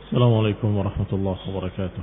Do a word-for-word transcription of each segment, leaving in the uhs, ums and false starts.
السلام عليكم ورحمة الله وبركاته.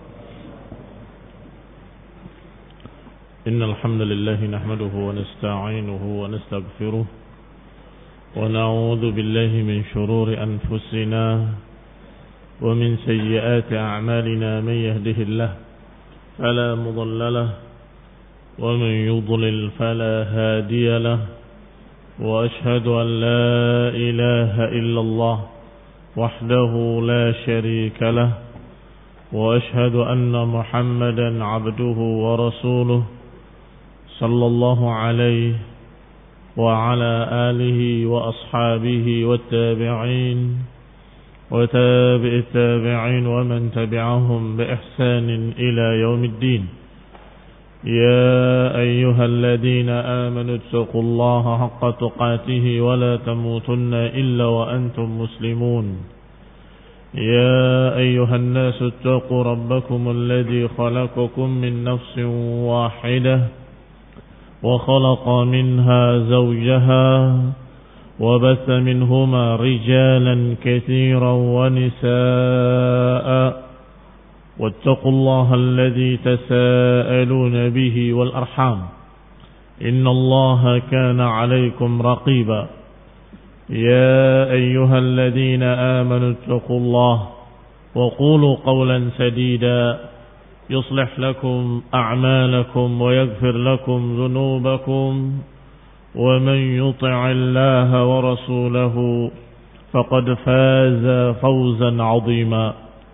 إن الحمد لله نحمده ونستعينه ونستغفره ونعوذ بالله من شرور أنفسنا ومن سيئات أعمالنا. من يهده الله فلا مضل له ومن يضلل فلا هادي له، وأشهد أن لا إله إلا الله وحده لا شريك له، وأشهد أن محمدا عبده ورسوله صلى الله عليه وعلى آله وأصحابه والتابعين وتابع التابعين ومن تبعهم بإحسان إلى يوم الدين. يا أيها الذين آمنوا اتقوا الله حق تقاته ولا تموتن إلا وأنتم مسلمون. يا أيها الناس اتقوا ربكم الذي خلقكم من نفس واحدة وخلق منها زوجها وبث منهما رجالا كثيرا ونساء، واتقوا الله الذي تساءلون به والأرحام إن الله كان عليكم رقيبا. يا أيها الذين آمنوا اتقوا الله وقولوا قولا سديدا يصلح لكم أعمالكم ويغفر لكم ذنوبكم، ومن يطع الله ورسوله فقد فاز فوزا عظيما.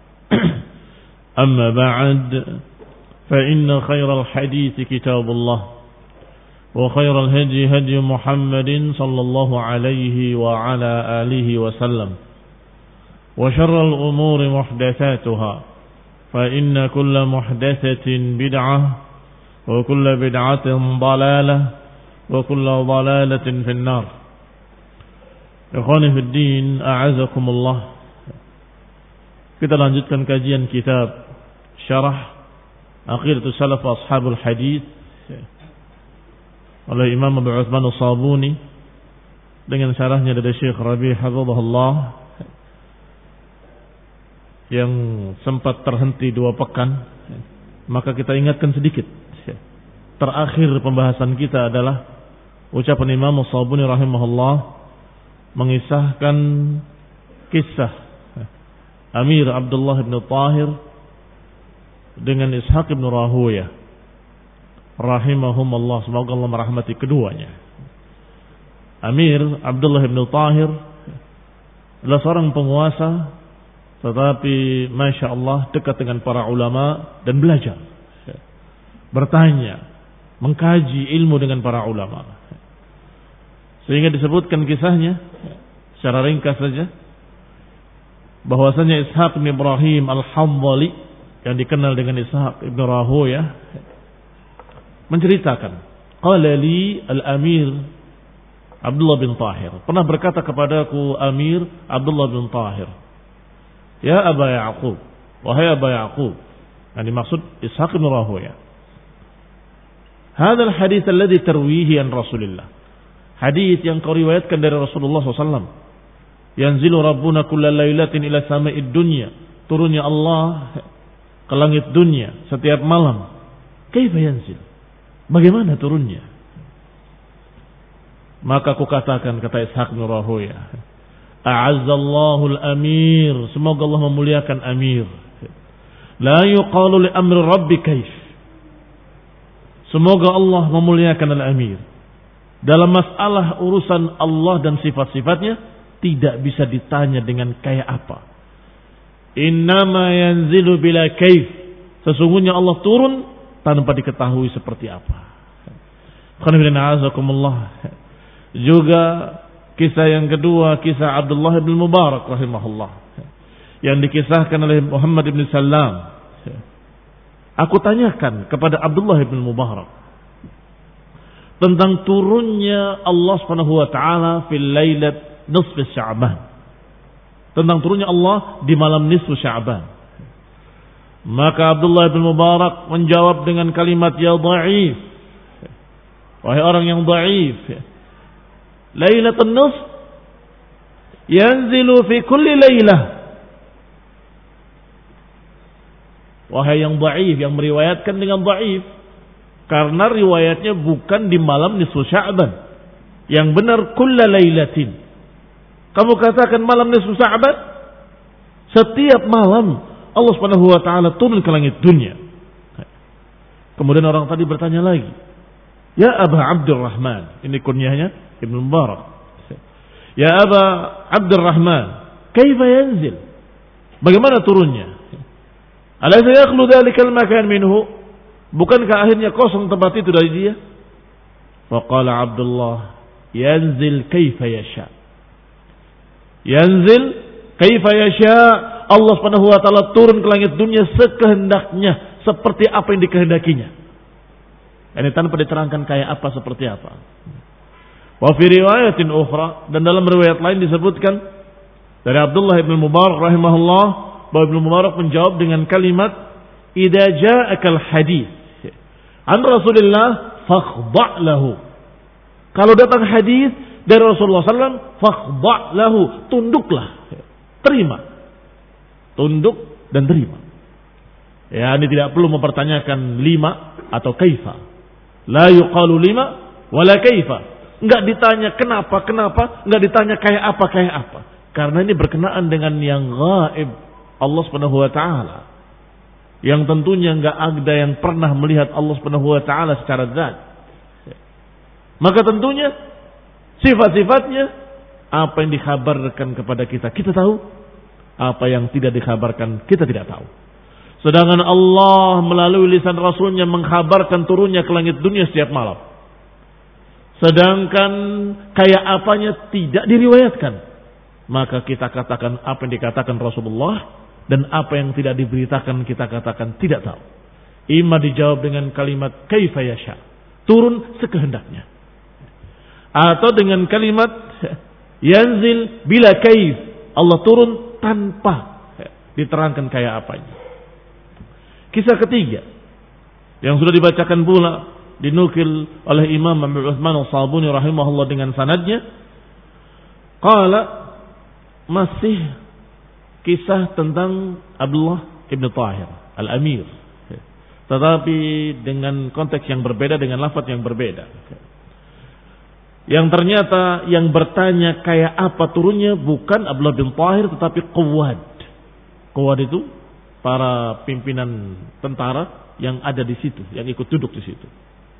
أما بعد، فإن خير الحديث كتاب الله، وخير الهدي هدي محمد صلى الله عليه وعلى آله وسلم، وشر الأمور محدثاتها، فإن كل محدثة بدعة، وكل بدعة ضلالة، وكل ضلالة في النار. Ikhwani fi din, a'azakumullah. Kita lanjutkan kajian kitab Syarah Aqidatus Salaf Ashabul Hadits oleh Imam Abu Utsman As-Sabuni dengan syarahnya dari Syekh Rabi' hafizahullah, yang sempat terhenti dua pekan. Maka kita ingatkan sedikit. Terakhir pembahasan kita adalah ucapan Imam As-Sabuni rahimahullah mengisahkan kisah Amir Abdullah bin Tahir dengan Ishaq bin Rahuyah rahimahumullah, semoga Allah merahmati keduanya. Amir Abdullah bin Tahir adalah seorang penguasa, tetapi Masya Allah dekat dengan para ulama dan belajar, bertanya, mengkaji ilmu dengan para ulama, sehingga disebutkan kisahnya secara ringkas saja bahwasanya Ishaq bin Ibrahim Al-Hanzali yang dikenal dengan Ishaq bin Rahuyah menceritakan, qala li al-Amir Abdullah bin Tahir, pernah berkata kepadaku Amir Abdullah bin Tahir, ya Aba Ya'qub, wahai Aba Ya'qub, yang dimaksud Ishaq bin Rahuyah, hadal hadits alladhi tarwihi an Rasulillah, hadits yang kau riwayatkan dari Rasulullah sallallahu alaihi wasallam, yanzilu rabbuna kulla lailatin ila sama'id dunya, turunnya Allah ke langit dunia setiap malam. Kaifa yanzil, bagaimana turunnya? Maka aku katakan, kata Ishaq bin Rahuyah, a'azzallahu al-amir, semoga Allah memuliakan Amir. La yuqalu li amri rabbi kaif, semoga Allah memuliakan al-amir. Dalam masalah urusan Allah dan sifat-sifatnya tidak bisa ditanya dengan kayak apa. Innama yanzilu bila kaif, sesungguhnya Allah turun tanpa diketahui seperti apa. Juga kisah yang kedua, kisah Abdullah bin Mubarak rahimahullah, yang dikisahkan oleh Muhammad bin Salam. Aku tanyakan kepada Abdullah bin Mubarak tentang turunnya Allah Subhanahu wa taala fil lailat nisf Sya'ban, tentang turunnya Allah di malam nisfu Sya'ban. Maka Abdullah bin Mubarak menjawab dengan kalimat, ya dhaif, wahai orang yang dhaif, lailatul nisf yanzilu fi kulli lailah, Wahai yang dhaif, yang meriwayatkan dengan dhaif. Karena riwayatnya bukan di malam nisfu Sya'ban. Yang benar kulla lailatin. Kamu katakan malam nisfu Sya'ban? Setiap malam Allah Subhanahu wa taala turun ke langit dunia. Kemudian orang tadi bertanya lagi, "Ya Aba Abdurrahman," ini kunyahnya Ibnu Mubarak. "Ya Aba Abdurrahman, kaifa yanzil?" Bagaimana turunnya? "Alaysa yakhlu dzalikal makan minhu?" Bukankah akhirnya kosong tempat itu dari dia? Faqala Abdullah, "Yanzil kaifa yasha." Yanzil kaifa yasha. Allah Subhanahu wa taala turun ke langit dunia sekehendaknya, seperti apa yang dikehendakinya. Ini tanpa diterangkan kayak apa, seperti apa. Wa fi riwayatin ukhra, dan dalam riwayat lain disebutkan dari Abdullah bin Mubarak rahimahullah, bahwa Ibnu Mubarak menjawab dengan kalimat, "Idza ja'akal hadits an Rasulillah fakhda' lahu." Kalau datang hadis dari Rasulullah sallallahu alaihi wasallam, fakhda' lahu, tunduklah, terima. Tunduk dan terima. Ya, ini tidak perlu mempertanyakan lima atau kaifa. La yuqalu lima wala kaifa. Enggak ditanya kenapa, kenapa, enggak ditanya kayak apa, kayak apa. Karena ini berkenaan dengan yang gaib, Allah Subhanahu wa taala. Yang tentunya enggak ada yang pernah melihat Allah Subhanahu wa taala secara zat. Maka tentunya sifat-sifatnya, apa yang dikhabarkan kepada kita, kita tahu. Apa yang tidak dikhabarkan, kita tidak tahu. Sedangkan Allah melalui lisan Rasulnya mengkhabarkan turunnya ke langit dunia setiap malam. Sedangkan kayak apanya tidak diriwayatkan. Maka kita katakan apa yang dikatakan Rasulullah, dan apa yang tidak diberitakan kita katakan tidak tahu. Ima dijawab dengan kalimat kaifa yasha, turun sekehendaknya. Atau dengan kalimat yanzil bila kaif, Allah turun tanpa diterangkan kayak apanya. Kisah ketiga yang sudah dibacakan pula, dinukil oleh Imam Abu Utsman As-Sabuni rahimahullah dengan sanadnya, qala, masih kisah tentang Abdullah ibn Tahir Al-Amir, tetapi dengan konteks yang berbeda, dengan lafaz yang berbeda. Yang ternyata yang bertanya kayak apa turunnya bukan Abdullah bin Tahir, tetapi Quwad. Quwad itu para pimpinan tentara yang ada di situ, yang ikut duduk di situ.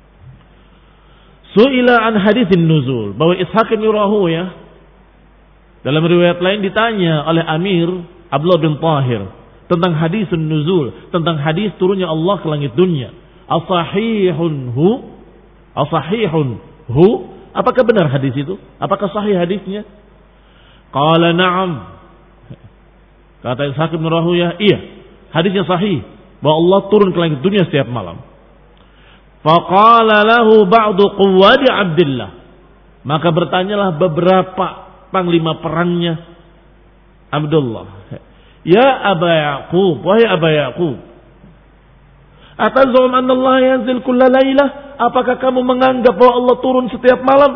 Su'ila an haditsin nuzul, bahwa Ishaq bin Rahuya dalam riwayat lain ditanya oleh Amir Abdullah bin Tahir tentang hadisun nuzul, tentang hadis turunnya Allah ke langit dunia. As-sahihun hu? As-sahihun hu? Apakah benar hadis itu? Apakah sahih hadisnya? Qala na'am. Kata Ishaq bin Rahuya, iya, hadisnya sahih, bahwa Allah turun ke langit dunia setiap malam. Faqala lahu ba'du quwwadi Abdullah. Maka bertanyalah beberapa panglima perangnya Abdullah. Ya Aba Yaqub, wahai Aba Yaqub, atazum anna Allah yanzil kulla lailah? Apakah kamu menganggap bahwa Allah turun setiap malam?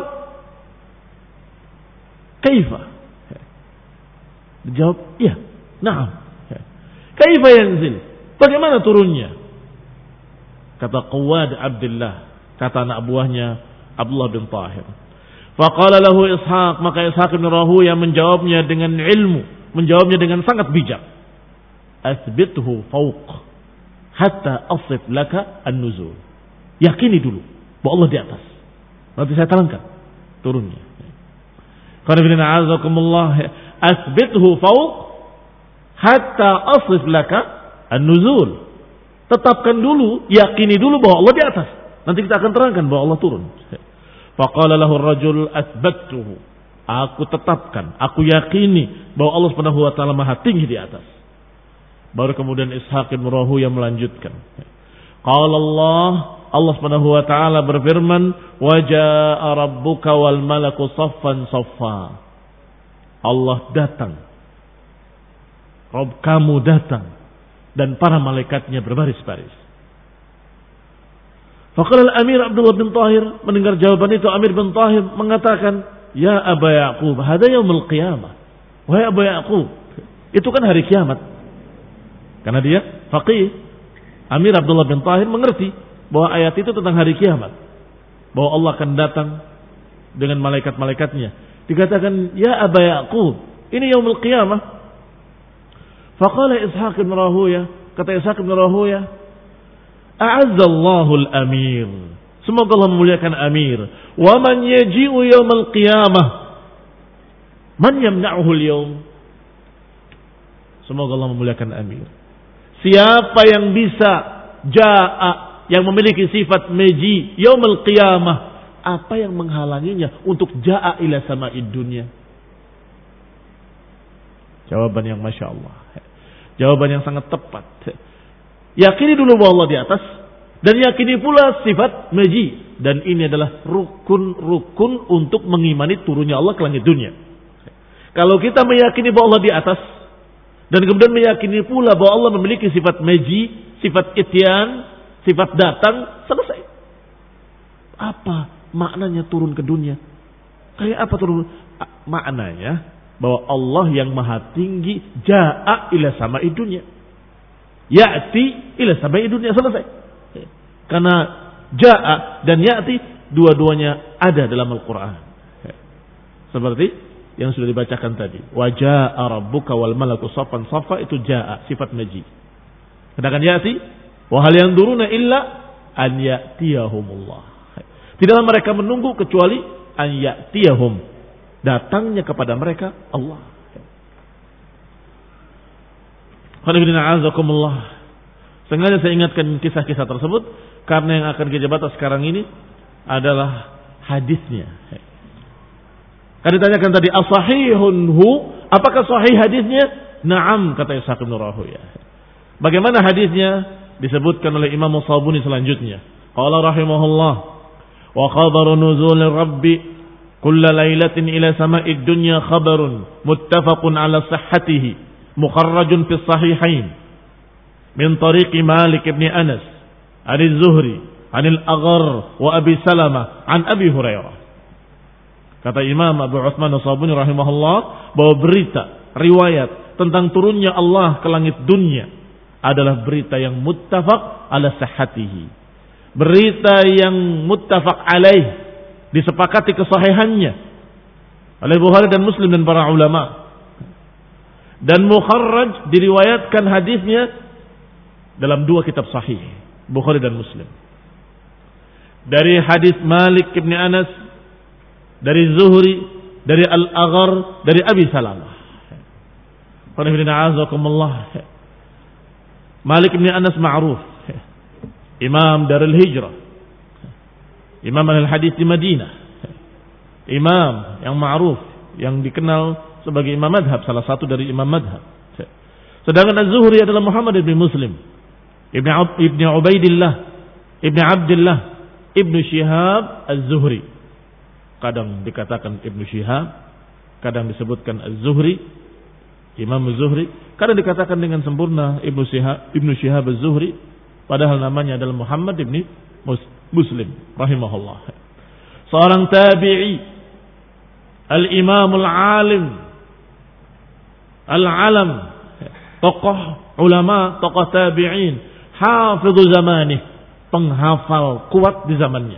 Kaifa? Dijawab, iya, na'am. Kaifa yanzil? Bagaimana turunnya? Kata Quwad Abdullah, kata anak buahnya Abdullah bin Tahir. Faqala lahu Ishaq, maka Ishaq bin Rahuya menjawabnya dengan ilmu, menjawabnya dengan sangat bijak. Asbithu fawq hatta asif laka an-nuzul. Yakini dulu bahwa Allah di atas. Nanti saya terangkan turunnya. Qanibina azakumullah, asbithu fawq hatta asif laka an-nuzul. Tetapkan dulu, yakini dulu bahwa Allah di atas. Nanti kita akan terangkan bahwa Allah turun. Faqala lahu ar-rajul asbattuhu. Aku tetapkan, aku yakini bahwa Allah Subhanahu wa taala Maha tinggi di atas. Baru kemudian Ishaq bin Rahuya melanjutkan. Qala Allah, Allah Subhanahu wa taala berfirman, "Wa jaa'a rabbuka wal malaku saffan saffa." Allah datang. Rabb kamu datang dan para malaikatnya berbaris-baris. Faqala al-Amir Abdullah bin Tahir, mendengar jawaban itu Amir bin Tahir mengatakan, "Ya Aba Yaqub, hada yaumul qiyamah." Wahai Aba Yaqub, itu kan hari kiamat. Karena dia faqih, Amir Abdullah bin Tahir mengerti bahwa ayat itu tentang hari kiamat. Bahwa Allah akan datang dengan malaikat-malaikatnya. Dikatakan, ya Aba Yaqub, ini yaumul qiyamah. Faqala Ishaq bin Rahuya, kata Ishaq bin Rahuya, a'azzallahu al-amir. Semoga Allah memuliakan Amir. Wa man yaji'u yaumul qiyamah. Man yamna'uhu al-yawm. Semoga Allah memuliakan Amir. Siapa yang bisa ja'a, yang memiliki sifat maji yaumul qiyamah, apa yang menghalanginya untuk ja'a ila sama'id dunya? Jawaban yang Masya Allah. Jawaban yang sangat tepat. Yakini dulu bahwa Allah di atas, dan yakini pula sifat maji. Dan ini adalah rukun-rukun untuk mengimani turunnya Allah ke langit dunia. Kalau kita meyakini bahwa Allah di atas, dan kemudian meyakini pula bahwa Allah memiliki sifat maji, sifat ityan, sifat datang, selesai. Apa maknanya turun ke dunia? Kayak apa turun? Maknanya bahwa Allah yang maha tinggi ja'a ila sama'id dunya. Ya'ti ila sama'id dunya, selesai. Karena ja'a dan ya'ti dua-duanya ada dalam Al-Quran. Seperti yang sudah dibacakan tadi. Wa ja'a rabbuka wal malaku saffan saffa, itu ja'a, sifat maji. Sedangkan ya'ti, wa hal yanzuruna illa an ya'tiyahumullah. Tidaklah mereka menunggu kecuali an ya'tiyahum, datangnya kepada mereka Allah. Sengaja saya ingatkan kisah-kisah tersebut karena yang akan kita bahas sekarang ini adalah hadisnya. Kan ditanyakan tadi, as-sahihun hu, apakah sahih hadisnya? Naam, kata Ishaq bin Rahuya. Bagaimana hadisnya? Disebutkan oleh Imam Sabuni selanjutnya. Qala rahimahullah, wa khabaru nuzul rabbi kulla lailatin ila sama'id dunya khabarun muttafaqun ala sihhatihi mukharrajun fi sahihain min tariqi Malik ibn Anas an az-Zuhri an al-Aghar wa Abi Salamah an Abi Hurairah. Kata Imam Abu Utsman As-Sabuni rahimahullah bahwa berita, riwayat tentang turunnya Allah ke langit dunia adalah berita yang muttafaq ala sihhatihi. Berita yang muttafaq alaih, disepakati kesahihannya oleh Bukhari dan Muslim dan para ulama. Dan mukharraj, diriwayatkan hadisnya dalam dua kitab sahih, Bukhari dan Muslim. Dari hadis Malik ibn Anas, dari Zuhri, dari Al-Aghar, dari Abi Salamah. Malik bin Anas ma'ruf, imam Darul Hijrah, imam al-hadis di Madinah, imam yang ma'ruf, yang dikenal sebagai imam madhab, salah satu dari imam madhab. Sedangkan Az-Zuhri adalah Muhammad bin Muslim ibn Ibn Ubaidillah ibn Abdullah ibn Shihab Az-Zuhri. Kadang dikatakan Ibnu Shihab, kadang disebutkan Az-Zuhri, Imam Az-Zuhri, kadang dikatakan dengan sempurna Ibnu Shihab, Ibnu Shihab Az-Zuhri, padahal namanya adalah Muhammad ibn Muslim rahimahullah. Seorang tabi'i, al-imam al-alim, al-alam, tokoh ulama, tokoh tabi'in, hafidhu zamanih, penghafal kuat di zamannya.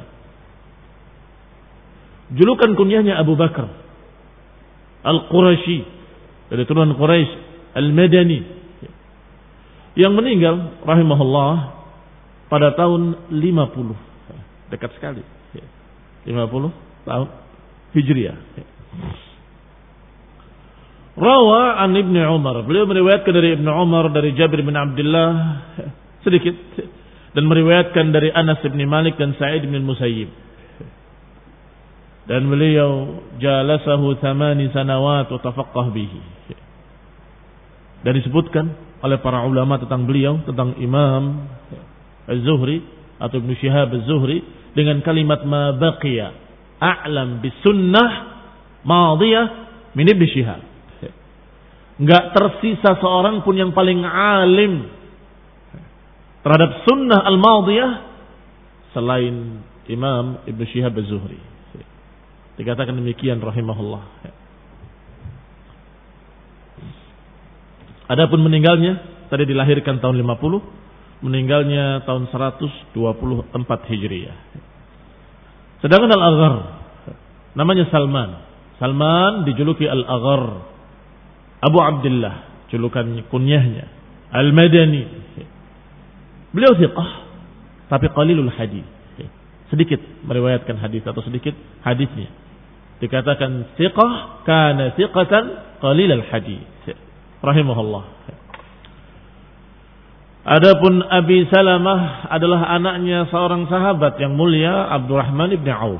Julukan kunyahnya Abu Bakar Al-Qurashi, dari turunan Quraisy Al-Madani, yang meninggal rahimahullah pada tahun lima puluh, dekat sekali, lima puluh tahun Hijriah. Rawa an Ibnu Umar, beliau meriwayatkan dari Ibnu Umar, dari Jabir bin Abdullah sedikit, dan meriwayatkan dari Anas bin Malik dan Sa'id bin Musayyib. Dan beliau jalasahu thamani sanawat wa tafaqqah bihi. Dan disebutkan oleh para ulama tentang beliau, tentang Imam Az-Zuhri atau Ibnu Shihab Az-Zuhri, dengan kalimat ma baqiya a'lam bis sunnah madiyah min Ibnu Shihab. Enggak tersisa seorang pun yang paling alim terhadap sunnah al-madiyah selain Imam Ibnu Shihab Az-Zuhri. Dikatakan demikian rahimahullah. Adapun meninggalnya tadi dilahirkan tahun lima puluh, meninggalnya tahun seratus dua puluh empat Hijriah. Sedangkan Al-Aghar namanya Salman. Salman dijuluki Al-Aghar, Abu Abdullah, julukan kunyahnya, Al-Madani. Beliau thiqah tapi qalilul hadis. Sedikit meriwayatkan hadis atau sedikit hadisnya. Dikatakan thiqah kana thiqatan qalilul hadis. Rahimahullah. Adapun Abi Salamah adalah anaknya seorang sahabat yang mulia, Abdurrahman ibn Auf.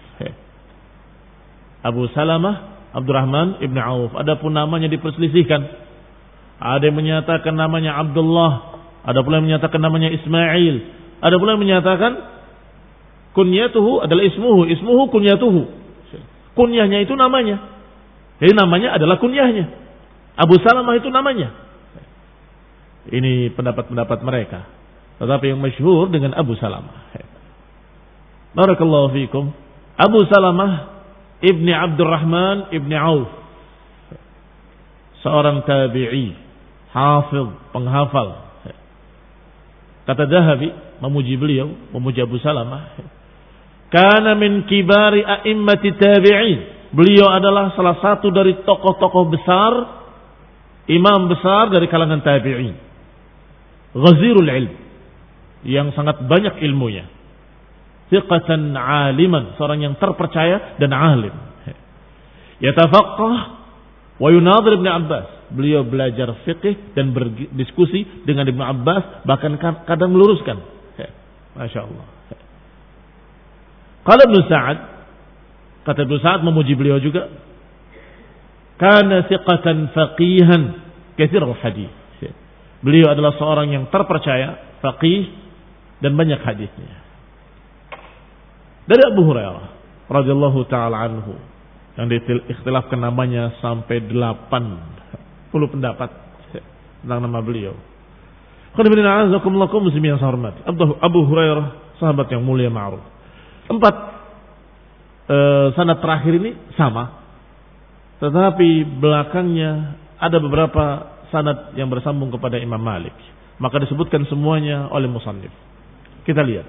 Abu Salamah, Abdurrahman ibn Auf. Adapun namanya diperselisihkan. Ada yang menyatakan namanya Abdullah, ada pula yang menyatakan namanya Ismail, ada pula yang menyatakan kunyatuhu adalah ismuhu, ismuhu kunyatuhu. Kunyahnya itu namanya. Jadi namanya adalah kunyahnya. Abu Salamah itu namanya. Ini pendapat-pendapat mereka. Tetapi yang masyhur dengan Abu Salamah. Barakallahu fikum. Abu Salamah ibni Abdurrahman ibni Auf. Seorang tabi'i, hafiz, penghafal. Kata Dhahabi, memuji beliau, memuji Abu Salamah. Kana min kibari a'immati tabi'in. Beliau adalah salah satu dari tokoh-tokoh besar, imam besar dari kalangan tabi'in. Ghazirul ilm, yang sangat banyak ilmunya. Thiqatan aliman, seorang yang terpercaya dan alim. Yatafaqqah wa yunadir Ibn Abbas. Beliau belajar fiqh dan berdiskusi dengan Ibn Abbas, bahkan kadang meluruskan. Masya Allah. Qala Ibn Sa'ad, kata Ibn Sa'ad memuji beliau juga, kana thiqatan faqihan katsirul hadis. Beliau adalah seorang yang terpercaya, faqih dan banyak hadisnya. Dari Abu Hurairah radhiyallahu taala anhu, yang diikhtilafkan namanya sampai delapan puluh pendapat tentang nama beliau. Qadibina azakumullah kaum muslimin yang saya hormati. Abu Hurairah sahabat yang mulia ma'ruf. Empat e, sanad terakhir ini sama, tetapi belakangnya ada beberapa sanad yang bersambung kepada Imam Malik. Maka disebutkan semuanya oleh musannif. Kita lihat.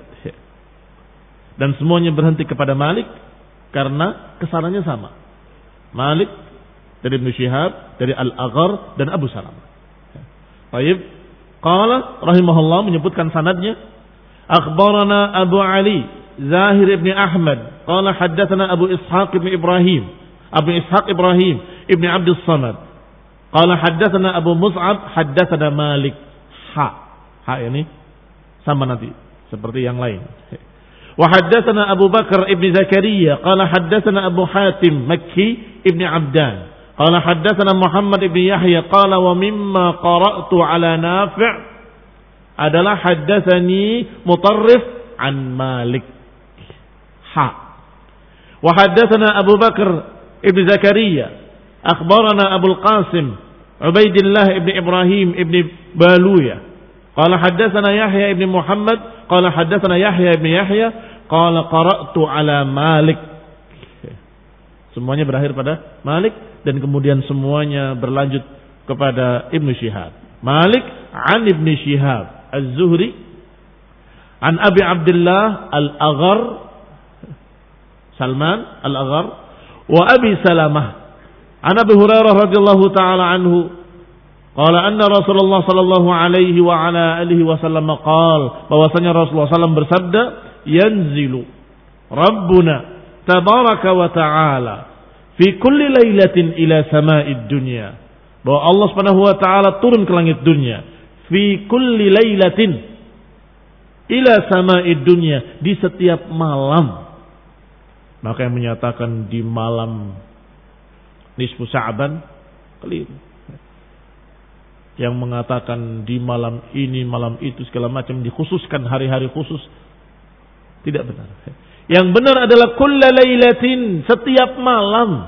Dan semuanya berhenti kepada Malik karena kesananya sama. Malik dari Ibn Shihab, dari Al-Aghar dan Abu Salamah. Baik. Qala rahimahullah menyebutkan sanadnya, akhbarana Abu Ali Zahir ibn Ahmad qala haddatsana Abu Ishaq ibn Ibrahim, Abu Ishaq Ibrahim ibn Abdus Samad qala haddatsana Abu Mus'ab haddatsana Malik. Ha. Ha ini sama nanti seperti yang lain. Wa haddatsana Abu Bakar ibn Zakaria qala haddatsana Abu Hatim Makki ibn Abdan qala haddatsana Muhammad ibn Yahya qala wa mimma qara'tu ala Nafi' adalah haddatsani Mutarrif an Malik. Ha. Wa haddatsana Abu Bakar ibn Zakaria akhbarana Abu Al-Qasim Ubaidillah ibn Ibrahim ibn Baluya qala haddatsana Yahya ibn Muhammad qala haddatsana Yahya ibn Yahya qala qara'tu ala Malik. Semuanya berakhir pada Malik dan kemudian semuanya berlanjut kepada Ibn Shihab. Malik an Ibn Shihab Az-Zuhri an Abi Abdullah Al-Aghar Salman Al-Aghar wa Abi Salamah an Abi Hurairah radhiyallahu taala anhu qala anna Rasulullah sallallahu alaihi wa ala alihi wasallam qala, bahwasanya Rasulullah sallallahu alaihi wasallam bersabda, yanzilu Rabbuna tabaraka wa ta'ala fi kulli lailatin ila sama'id dunya, bahwa Allah Subhanahu wa taala turun ke langit dunia fi kulli lailatin ila sama'id dunya, di setiap malam. Maka yang menyatakan di malam nisfu Sya'ban keliru. Yang mengatakan di malam ini, malam itu segala macam dikhususkan hari-hari khusus, tidak benar. Yang benar adalah kulla lailatin, setiap malam.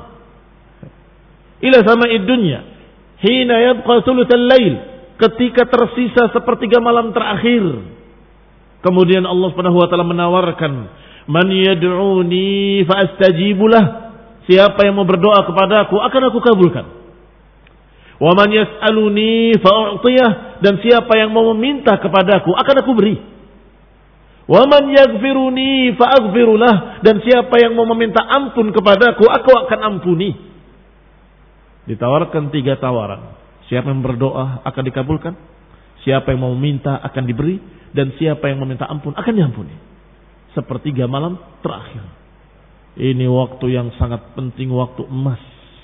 Ila sama'id dunya hina yabqa thulutsal lail, ketika tersisa sepertiga malam terakhir. Kemudian Allah Subhanahu wa taala menawarkan, man yad'uni fa astajibu lah, siapa yang mau berdoa kepadaku akan aku kabulkan. Wa man yas'aluni fa'u'tiyah, dan siapa yang mau meminta kepadaku akan aku beri. Wa man yaghfiruni fa'aghfirulah, dan siapa yang mau meminta ampun kepadaku aku akan ampuni. Ditawarkan tiga tawaran. Siapa yang berdoa akan dikabulkan, siapa yang mau meminta akan diberi, dan siapa yang meminta ampun akan diampuni. Sepertiga malam terakhir. Ini waktu yang sangat penting, waktu emas.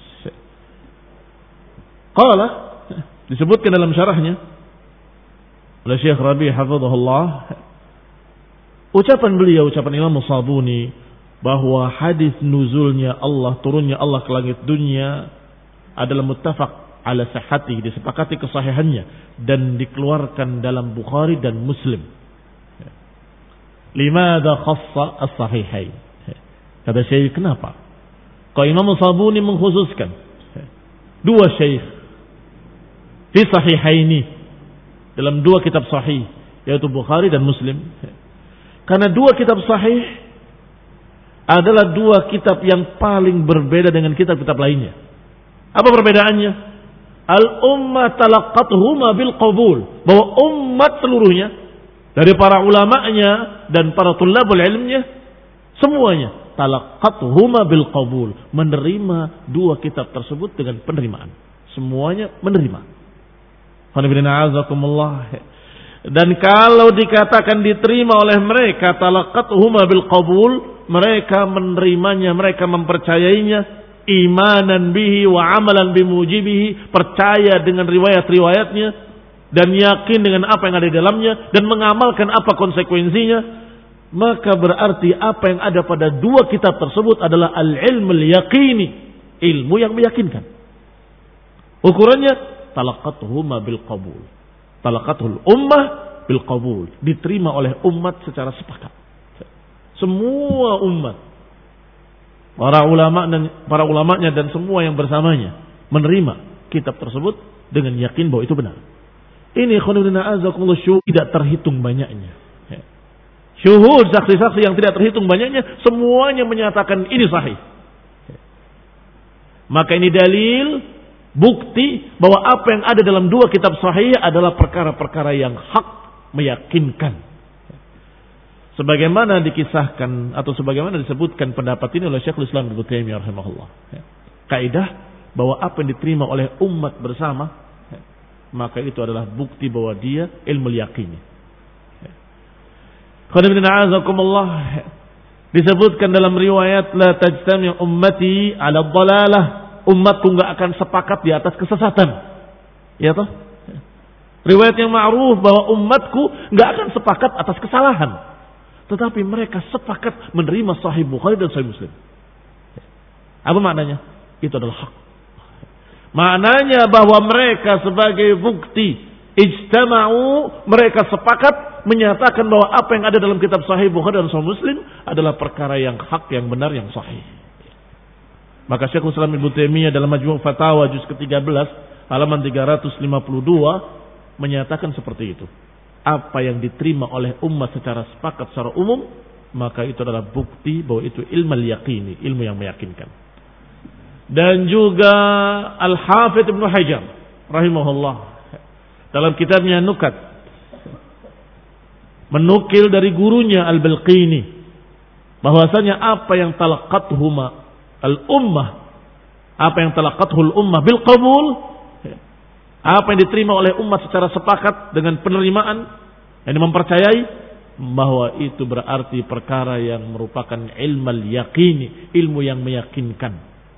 Qala, disebutkan dalam syarahnya oleh Syekh Rabi' hafizahullah, ucapan beliau, ucapan Imam Sabuni, bahwa hadis nuzulnya Allah, turunnya Allah ke langit dunia adalah muttafaq ala sihhati, disepakati kesahihannya dan dikeluarkan dalam Bukhari dan Muslim. Limadha khassa as-sahihain? Kata Syekh, kenapa? Kalau Imam Sabuni mengkhususkan dua syekh fi sahihaini, dalam dua kitab sahih, yaitu Bukhari dan Muslim. Karena dua kitab sahih adalah dua kitab yang paling berbeda dengan kitab-kitab lainnya. Apa perbedaannya? Al-ummah talaqqatuhuma bil qabul, bahwa umat seluruhnya, dari para ulama'nya dan para tullabul ilmnya, semuanya talaqqatuhuma bil qabul, menerima dua kitab tersebut dengan penerimaan. Semuanya menerima. Dan kalau dikatakan diterima oleh mereka talaqqatuhuma bil qabul, mereka menerimanya, mereka mempercayainya, imanan bihi wa amalan bimujibihi, percaya dengan riwayat-riwayatnya dan yakin dengan apa yang ada di dalamnya dan mengamalkan apa konsekuensinya, maka berarti apa yang ada pada dua kitab tersebut adalah al-ilmul yaqini, ilmu yang meyakinkan. Ukurannya talaqqatuhuma bil qabul. Talaqqatul ummah bil qabul, diterima oleh umat secara sepakat. Semua umat, para ulama dan para ulamanya dan semua yang bersamanya menerima kitab tersebut dengan yakin bahwa itu benar. Ini khonudina azakumullah, syuhud tidak terhitung banyaknya. Syuhud, saksi-saksi yang tidak terhitung banyaknya, semuanya menyatakan ini sahih. Maka ini dalil, bukti bahwa apa yang ada dalam dua kitab sahih adalah perkara-perkara yang hak, meyakinkan. Sebagaimana dikisahkan atau sebagaimana disebutkan pendapat ini oleh Syekhul Islam Ibnu Taimiyah rahimahullah. Kaidah bahwa apa yang diterima oleh umat bersama, maka itu adalah bukti bahwa dia ilmu yaqini. Qadimina azakumullah, disebutkan dalam riwayat la tajtami ummati ala dhalalah, umatku enggak akan sepakat di atas kesesatan. Ya toh? Riwayat yang ma'ruf bahwa umatku enggak akan sepakat atas kesalahan. Tetapi mereka sepakat menerima Sahih Bukhari dan Sahih Muslim. Apa maknanya? Itu adalah hak. Maknanya bahwa mereka sebagai bukti ijtama'u, mereka sepakat menyatakan bahwa apa yang ada dalam kitab Sahih Bukhari dan Sahih Muslim adalah perkara yang hak, yang benar, yang sahih. Maka Syekhul Islam Ibnu Taimiyah dalam Majmu' Fatawa juz ke tiga belas halaman tiga ratus lima puluh dua menyatakan seperti itu. Apa yang diterima oleh umat secara sepakat secara umum, maka itu adalah bukti bahwa itu ilmu yaqini, ilmu yang meyakinkan. Dan juga Al-Hafidz Ibnu Hajar rahimahullah dalam kitabnya Nukat menukil dari gurunya Al-Balqini bahwasanya apa yang talaqqatuhuma al-ummah, apa yang talaqqatuhul ummah bil qabul, apa yang diterima oleh umat secara sepakat dengan penerimaan, yang mempercayai bahwa itu berarti perkara yang merupakan ilmu yaqini, ilmu yang meyakinkan.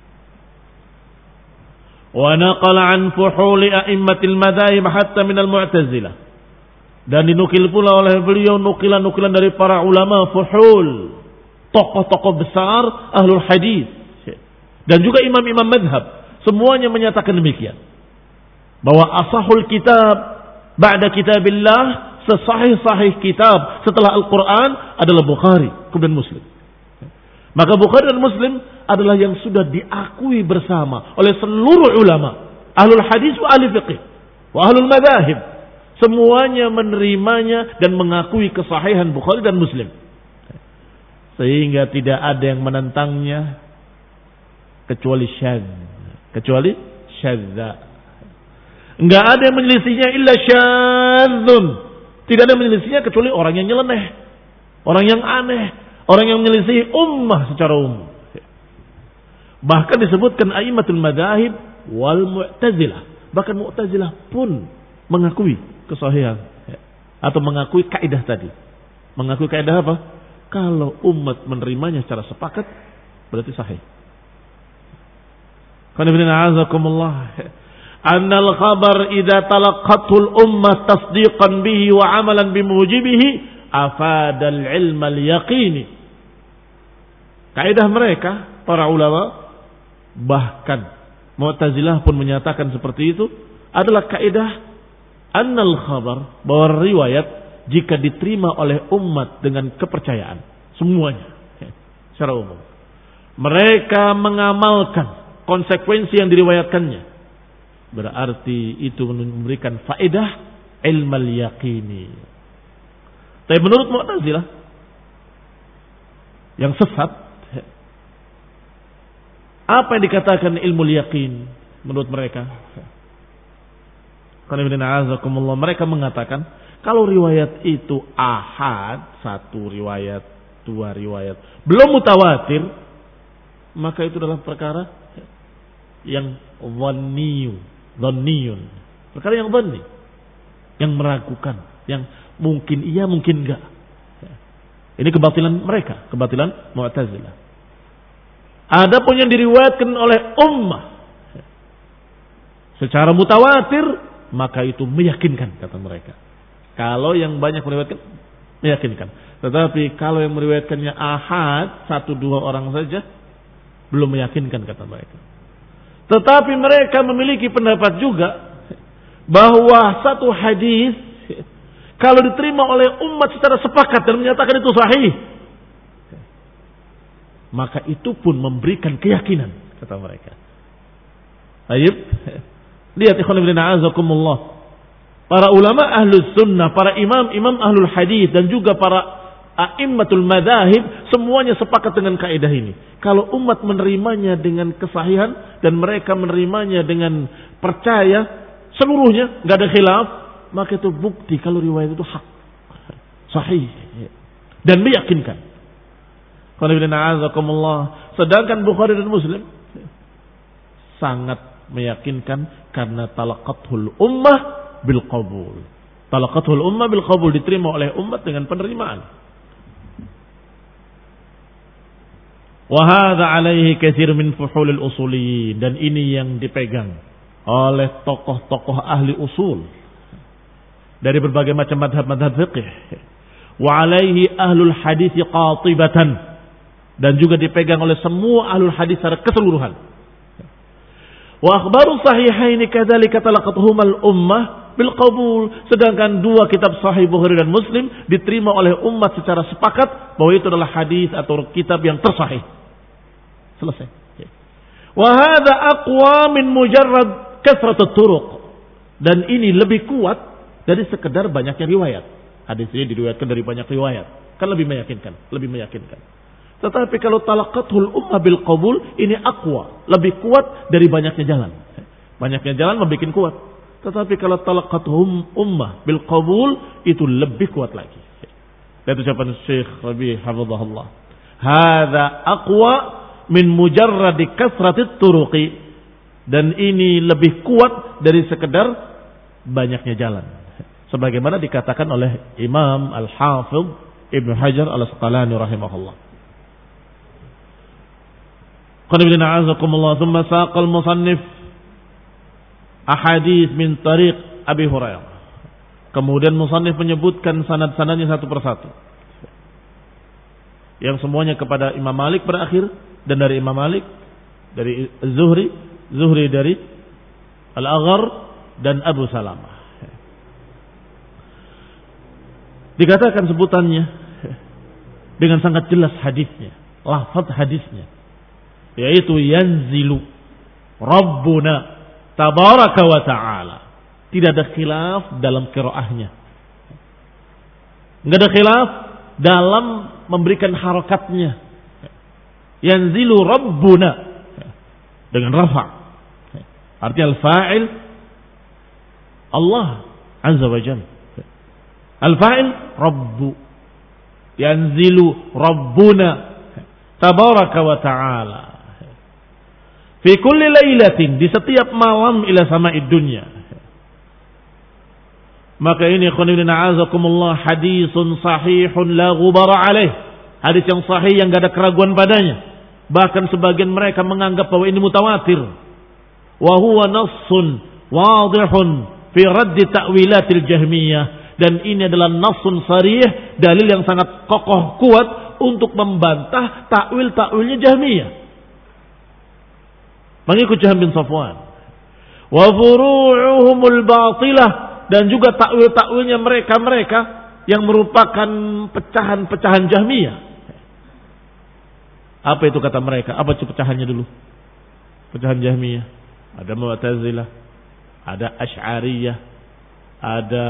Wa naqala an fuhuli a'immatil madzahib hatta minal mu'tazilah, dan dinukil pula oleh beliau nukilan-nukilan dari para ulama fuhul, tokoh-tokoh besar ahlul hadis dan juga imam-imam madhab, semuanya menyatakan demikian, bahwa asahul kitab ba'da kitabillah, sesahih-sahih kitab setelah Al-Quran adalah Bukhari kemudian Muslim. Maka Bukhari dan Muslim adalah yang sudah diakui bersama oleh seluruh ulama, ahlul hadis wa ahli fiqih wa ahlul madahib, semuanya menerimanya dan mengakui kesahihan Bukhari dan Muslim, sehingga tidak ada yang menentangnya kecuali syadz, kecuali syadza. Enggak ada yang menyelisihinya illa syadzun. Tidak ada yang menyelisihinya kecuali orang yang nyeleneh, orang yang aneh, orang yang menyelisihi ummah secara umum. Bahkan disebutkan a'immatul madzahib wal mu'tazilah. Bahkan mu'tazilah pun mengakui kesahihan atau mengakui kaidah tadi. Mengakui kaidah apa? Kalau umat menerimanya secara sepakat berarti sahih. Qul inna a'azakumullah annal khabar idza talaqqatul ummah tasdiqan bihi wa amalan bimujibihi afadal ilma al-yaqini. Kaidah mereka para ulama, bahkan Mu'tazilah pun menyatakan seperti itu, adalah kaidah annal khabar, bahwa riwayat jika diterima oleh umat dengan kepercayaan semuanya secara umum, mereka mengamalkan konsekuensi yang diriwayatkannya, berarti itu memberikan faedah ilmal yaqini. Tapi menurut Mu'tazilah yang sesat, apa yang dikatakan ilmu yaqin menurut mereka? Mereka mengatakan kalau riwayat itu ahad, satu riwayat, dua riwayat, belum mutawatir, maka itu adalah perkara yang dhanniyun, dhanniyun, perkara yang dhanni, yang meragukan, yang mungkin iya mungkin enggak. Ini kebatilan mereka, kebatilan Mu'tazilah. Adapun yang diriwayatkan oleh ummah secara mutawatir, maka itu meyakinkan, kata mereka. Kalau yang banyak meriwayatkan, meyakinkan. Tetapi kalau yang meriwayatkannya ahad, satu dua orang saja, belum meyakinkan, kata mereka. Tetapi mereka memiliki pendapat juga bahwa satu hadis kalau diterima oleh umat secara sepakat dan menyatakan itu sahih, maka itu pun memberikan keyakinan, kata mereka. Ayub, lihat ikhwan fillah azakumullah, para ulama ahlus sunnah, para imam-imam ahlul hadis dan juga para a'immatul madzahib semuanya sepakat dengan kaidah ini. Kalau umat menerimanya dengan kesahihan dan mereka menerimanya dengan percaya seluruhnya, enggak ada khilaf, maka itu bukti kalau riwayat itu hak, sahih dan meyakinkan. Sedangkan Bukhari dan Muslim sangat meyakinkan karena talaqathul ummah bil qabul. Talaqathul ummah bil qabul, diterima oleh umat dengan penerimaan. Wa hadza alaihi katsir min fuhulil usuliyyin, dan ini yang dipegang oleh tokoh-tokoh ahli usul dari berbagai macam madhab-madhab fiqh. Wa alaihi ahlul hadits qatibatan, dan juga dipegang oleh semua ahlul hadis secara keseluruhan. Wa akhbaru sahihaini kadzalika talaqatuhumal ummah bil qabul, sedangkan dua kitab sahih Bukhari dan Muslim diterima oleh umat secara sepakat bahwa itu adalah hadis atau kitab yang tersahih. Selesai. Wa hadza aqwa min mujarrad kasratut turuq, dan ini lebih kuat dari sekedar banyaknya riwayat. Hadis ini diriwayatkan dari banyak riwayat, kan lebih meyakinkan, lebih meyakinkan. Tetapi kalau talaqathul ummah bil qabul, ini aqwa, lebih kuat dari banyaknya jalan. Banyaknya jalan membuat kuat. Tetapi kalau talaqathum ummah bil qabul, itu lebih kuat lagi. Itu ucapan Syekh Rabi' hafizahullah. Hadza aqwa min mujarradi kasratit turuqi, dan ini lebih kuat dari sekedar banyaknya jalan. Sebagaimana dikatakan oleh Imam Al-Hafidh Ibnu Hajar Al-Asqalani rahimahullah. Qul inna a'azakumullah thumma saqal musannif ahadits min tariq Abi Hurairah. Kemudian musannif menyebutkan sanad-sanadnya satu persatu, yang semuanya kepada Imam Malik berakhir, dan dari Imam Malik dari Zuhri, Zuhri dari Al-Aghar dan Abu Salamah. Dikatakan sebutannya dengan sangat jelas hadisnya, lafaz hadisnya, yaitu yanzilu Rabbuna tabaraka wa ta'ala. Tidak ada khilaf dalam qiraahnya, enggak ada khilaf dalam memberikan harakatnya. Yanzilu Rabbuna dengan rafa', artinya al-fa'il Allah Azza wa Jalla. Al-fa'il Rabbu. Yanzilu Rabbuna tabaraka wa ta'ala. Fi kulli lailatin, di setiap malam ila sama'id dunya. Maka ini khonibina a'azakumullah hadisun sahihun la ghubara alaih. Hadis yang sahih yang gak ada keraguan padanya. Bahkan sebagian mereka menganggap bahwa ini mutawatir. Wa huwa nassun wadihun fi raddi ta'wilatil jahmiyah. Dan ini adalah nassun sarih, dalil yang sangat kokoh kuat untuk membantah takwil-takwilnya Jahmiyah. Mengikut Jahm bin Safwan. Wa furu'uhumul batilah, dan juga takwil-takwilnya mereka-mereka yang merupakan pecahan-pecahan Jahmiyah. Apa itu kata mereka? Apa itu pecahannya dulu? Pecahan Jahmiyah. Ada Mu'tazilah, ada Asy'ariyah, ada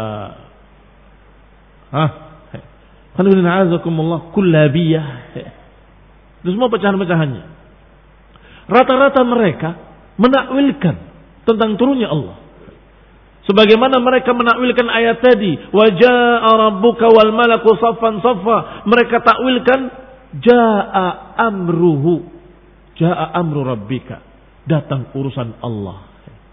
Hah? Qanulina azakumullah kullabiyah. Itu semua pecahan-pecahannya. Rata-rata mereka menakwilkan tentang turunnya Allah. Sebagaimana mereka menakwilkan ayat tadi, wa jaa'a rabbuka wal malaku saffan saffa. Mereka takwilkan jaa'a amruhu. Jaa'a amru rabbika. Datang urusan Allah.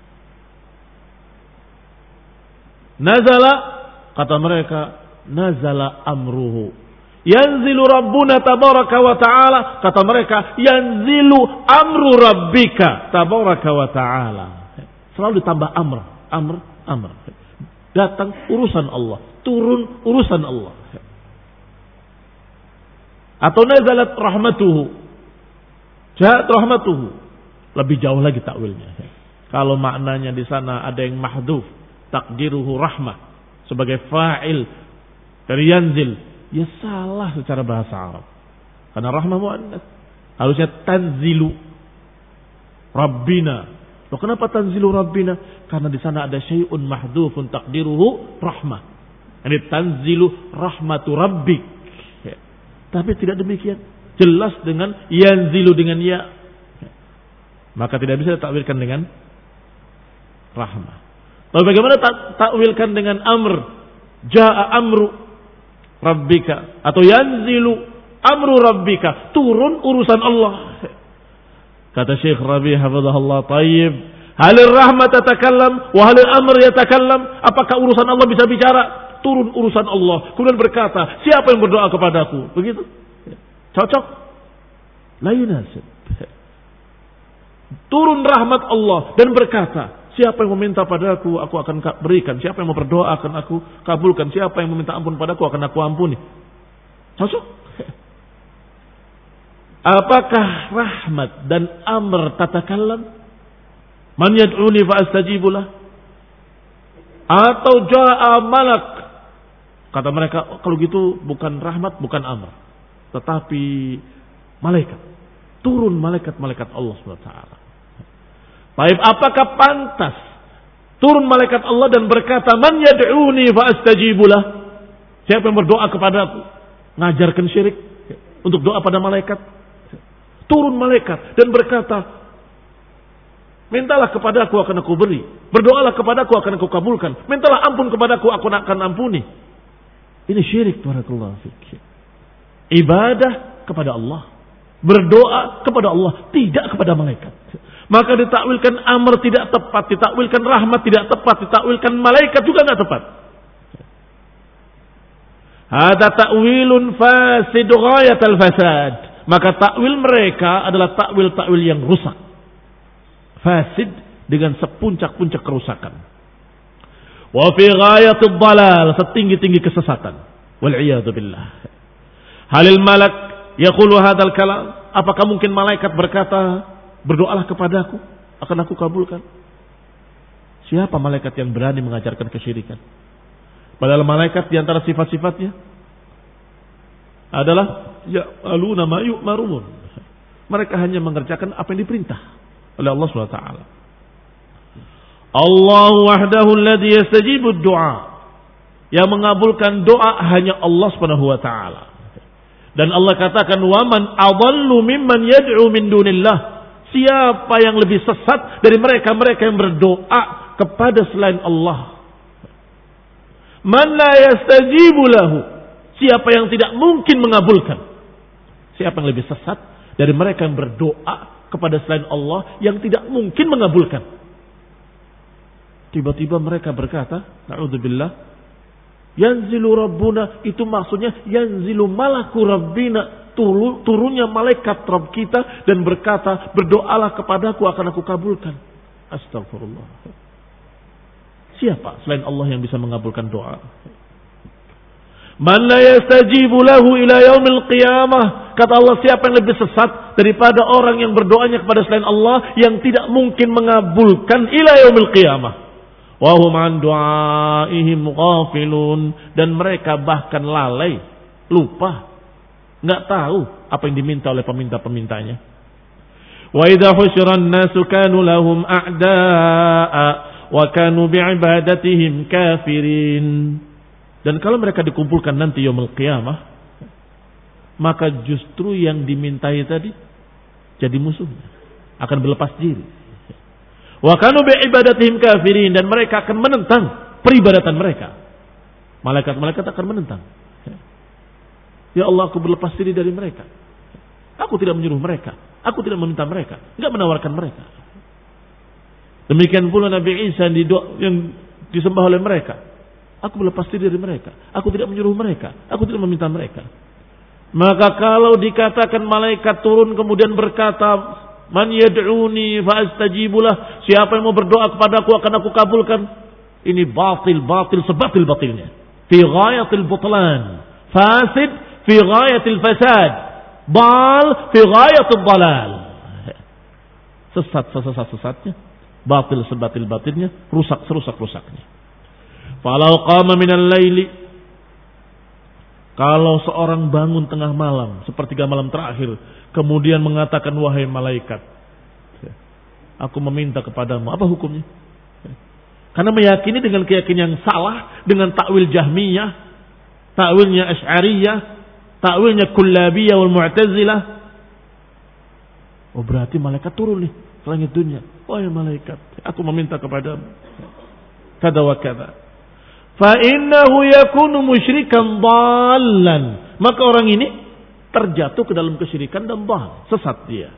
Nazala, kata mereka, nazala amruhu. Yanzilu rabbuna tabaraka wa ta'ala. Kata mereka, yanzilu amru rabbika tabaraka wa ta'ala. Selalu ditambah amr, amr, amr. Datang urusan Allah, turun urusan Allah. Atau nazalat rahmatuhu. Ja'at rahmatuhu. Lebih jauh lagi takwilnya. Kalau maknanya di sana ada yang mahdhuf, takdiruhu rahmah sebagai fa'il dari yanzil, ya salah secara bahasa Arab. Karena rahmah muannats. Harusnya tanzilu rabbina. Loh, kenapa tanzilu rabbina? Karena di sana ada syai'un mahdhufun takdiruhu rahmah. Ini tanzilu rahmatu rabbik. Ya. Tapi tidak demikian. Jelas dengan yanzilu dengan ya. Ya. Maka tidak bisa ditakwilkan dengan rahmah. Tapi bagaimana takwilkan dengan amr? Jaa amru rabbika atau yanzilu amru rabbika, turun urusan Allah. Kata Syekh Rabi hafizahullah, tayyib, halil rahmat tatakallam wa halil amr yatakallam? Apakah urusan Allah bisa bicara? Turun urusan Allah, kemudian berkata, siapa yang berdoa kepadaku? Begitu? Cocok? La yunasib. Turun rahmat Allah dan berkata, siapa yang meminta padaku, aku akan berikan. Siapa yang mau berdoa akan aku kabulkan. Siapa yang meminta ampun padaku akan aku ampuni. Cocok? Apakah rahmat dan amr tatakallam? Man yad'uni fa astajibulah? Atau ja'a malak? Kata mereka, kalau gitu bukan rahmat, bukan amr, tetapi malaikat. Turun malaikat-malaikat Allah subhanahu wa taala. Baik, apakah pantas turun malaikat Allah dan berkata, man yad'uni fa astajibulah? Siapa yang berdoa kepadaku? Ngajarkan syirik untuk doa pada malaikat. Turun malaikat dan berkata, mintalah kepadaku akan aku beri. Berdoalah kepadaku akan aku kabulkan. Mintalah ampun kepadaku aku akan ampuni. Ini syirik, barakallahu fik. Ibadah kepada Allah, berdoa kepada Allah, tidak kepada malaikat. Maka ditakwilkan amr tidak tepat, ditakwilkan rahmat tidak tepat, ditakwilkan malaikat juga tidak tepat. Hada ta'wilun fasid ghayat al-fasad. Maka takwil mereka adalah takwil-takwil yang rusak, fasid dengan sepuncak-puncak kerusakan. Wa fi ghayatid dhalal, setinggi-tinggi kesesatan. Wal iyadu billah. Halil malak yaqulu hadzal kalam? Apakah mungkin malaikat berkata, berdoalah kepadaku, akan aku kabulkan? Siapa malaikat yang berani mengajarkan kesyirikan? Padahal malaikat di antara sifat-sifatnya adalah ya'maluna ma yu'marun. Mereka hanya mengerjakan apa yang diperintah oleh Allah subhanahu wa taala. Allah wahdahu alladhi yastajibu ad-du'a. Yang mengabulkan doa hanya Allah subhanahu wa taala. Dan Allah katakan, wa man adallu mimman yad'u min dunillah. Siapa yang lebih sesat dari mereka-mereka yang berdoa kepada selain Allah. Man la yastajibu lahu, siapa yang tidak mungkin mengabulkan. Siapa yang lebih sesat dari mereka yang berdoa kepada selain Allah yang tidak mungkin mengabulkan. Tiba-tiba mereka berkata, na'udzubillah, yanzilu rabbuna, itu maksudnya yanzilu malaku rabbina, turunnya malaikat Rabb kita dan berkata, berdoalah kepadaku akan aku kabulkan. Astagfirullah. Siapa selain Allah yang bisa mengabulkan doa? Man la yastajibu lahu ila yaumil qiyamah. Kata Allah, siapa yang lebih sesat daripada orang yang berdoanya kepada selain Allah yang tidak mungkin mengabulkan ila yaumil qiyamah. Wa hum an du'aihim ghafilun, dan mereka bahkan lalai, lupa, enggak tahu apa yang diminta oleh peminta-pemintanya. Wa idza husyiran nasu kanu lahum a'da'a wa kanu bi'ibadatihim kafirin. Dan kalau mereka dikumpulkan nanti yaumul qiyamah, maka justru yang dimintai tadi jadi musuhnya, akan berlepas diri. Wa kanu bi'ibadatihim kafirin, dan mereka akan menentang peribadatan mereka. Malaikat-malaikat akan menentang. Ya Allah, aku berlepas diri dari mereka. Aku tidak menyuruh mereka. Aku tidak meminta mereka. Enggak menawarkan mereka. Demikian pula Nabi Isa yang disembah oleh mereka. Aku berlepas diri dari mereka. Aku tidak menyuruh mereka. Aku tidak meminta mereka. Maka kalau dikatakan malaikat turun kemudian berkata, man yad'uni fa astajibulah, siapa yang mau berdoa kepadaku akan aku kabulkan. Ini batil, batil sebatil batilnya. Fi ghayatil butlan. Fasid fi ghayatil fasad, bal fi ghayatil dalal. Sesat sesat-sesatnya, batil sebatil-batilnya, rusak serusak-rusaknya. Falau qama minal laili, kalau seorang bangun tengah malam, sepertiga malam terakhir, kemudian mengatakan, wahai malaikat, aku meminta kepadamu, apa hukumnya? Karena meyakini dengan keyakinan yang salah, dengan takwil Jahmiyah, takwilnya Asy'ariyah, takwilnya Kullabiyah wal Mu'tazilah. Oh, berarti malaikat turun nih ke langit dunia. Wahai malaikat, aku meminta kepadamu kada wa kada. Fa innahu yakunu musyrikan dhallan. Maka orang ini terjatuh ke dalam kesyirikan dan dhal, sesat dia.